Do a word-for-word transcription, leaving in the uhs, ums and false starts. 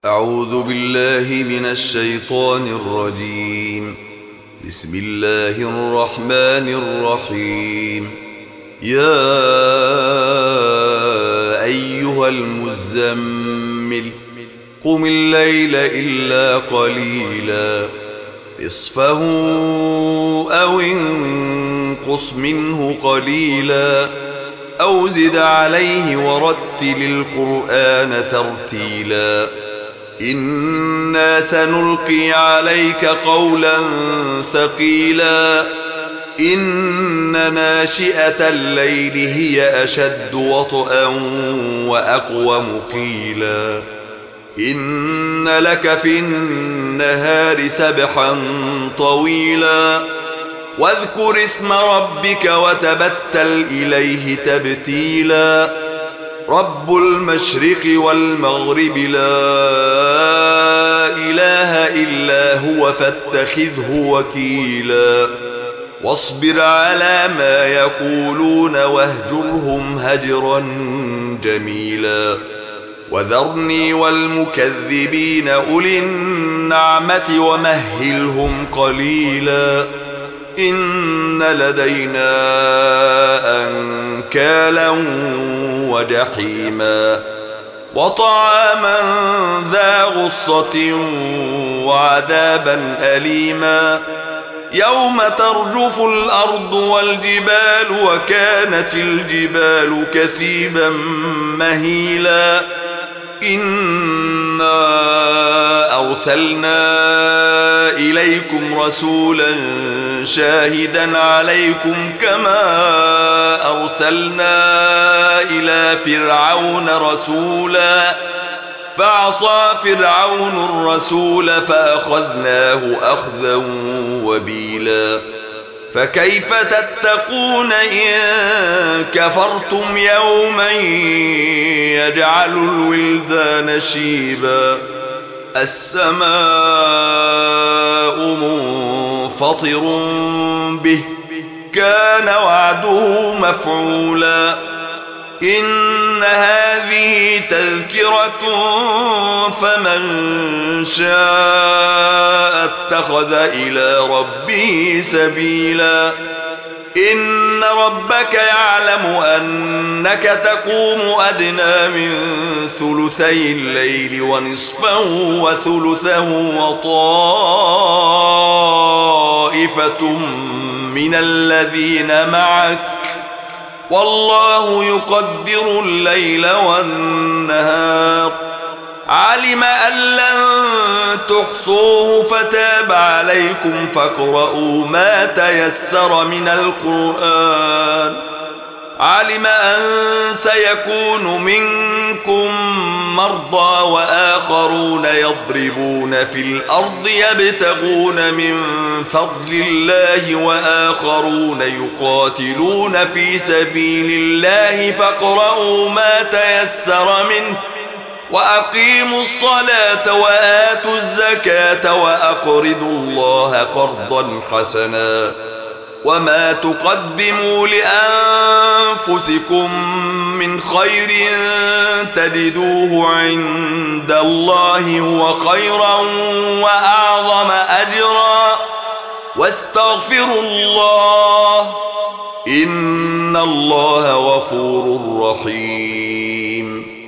أعوذ بالله من الشيطان الرجيم. بسم الله الرحمن الرحيم. يا أيها المزمل قم الليل إلا قليلا نصفه أو انقص منه قليلا أو زد عليه ورتل القرآن ترتيلا إنا سنلقي عليك قولا ثقيلا إن ناشئة الليل هي أشد وطئا وأقوم قيلا إن لك في النهار سبحا طويلا واذكر اسم ربك وتبتل إليه تبتيلا رب المشرق والمغرب لا إله إلا هو فاتخذه وكيلا واصبر على ما يقولون واهجرهم هجرا جميلا وذرني والمكذبين أولي النعمة ومهلهم قليلا إن لدينا أنكالا وجحيما وطعاما ذا غصة وعذابا أليما يوم ترجف الأرض والجبال وكانت الجبال كثيبا مهيلا إنا أرسلنا إليكم رسولا شاهدا عليكم كما أرسلنا إلى فرعون رسولا فعصى فرعون الرسول فأخذناه أخذا وبيلا فكيف تتقون إن كفرتم يوما يجعل الولدان شيبا السماء منفطر به كان وعده مفعولا إن هذه تذكرة فمن شاء اتخذ إلى ربه سبيلا إن ربك يعلم أنك تقوم أدنى من ثلثي الليل ونصفه وثلثه وطائفة من الذين معك والله يقدر الليل والنهار علم أن لن تحصوه فتاب عليكم فاقرؤوا ما تيسر من القرآن علم أن سيكون منكم مرضى وآخرون يضربون في الأرض يبتغون من فضل الله وآخرون يقاتلون في سبيل الله فاقرؤوا ما تيسر منه وأقيموا الصلاة وآتوا الزكاة وأقرضوا الله قرضا حسنا وما تقدموا لأنفسكم من خير تجدوه عند الله هو خيرا وأعظم أجرا واستغفروا الله إن الله غفور رحيم.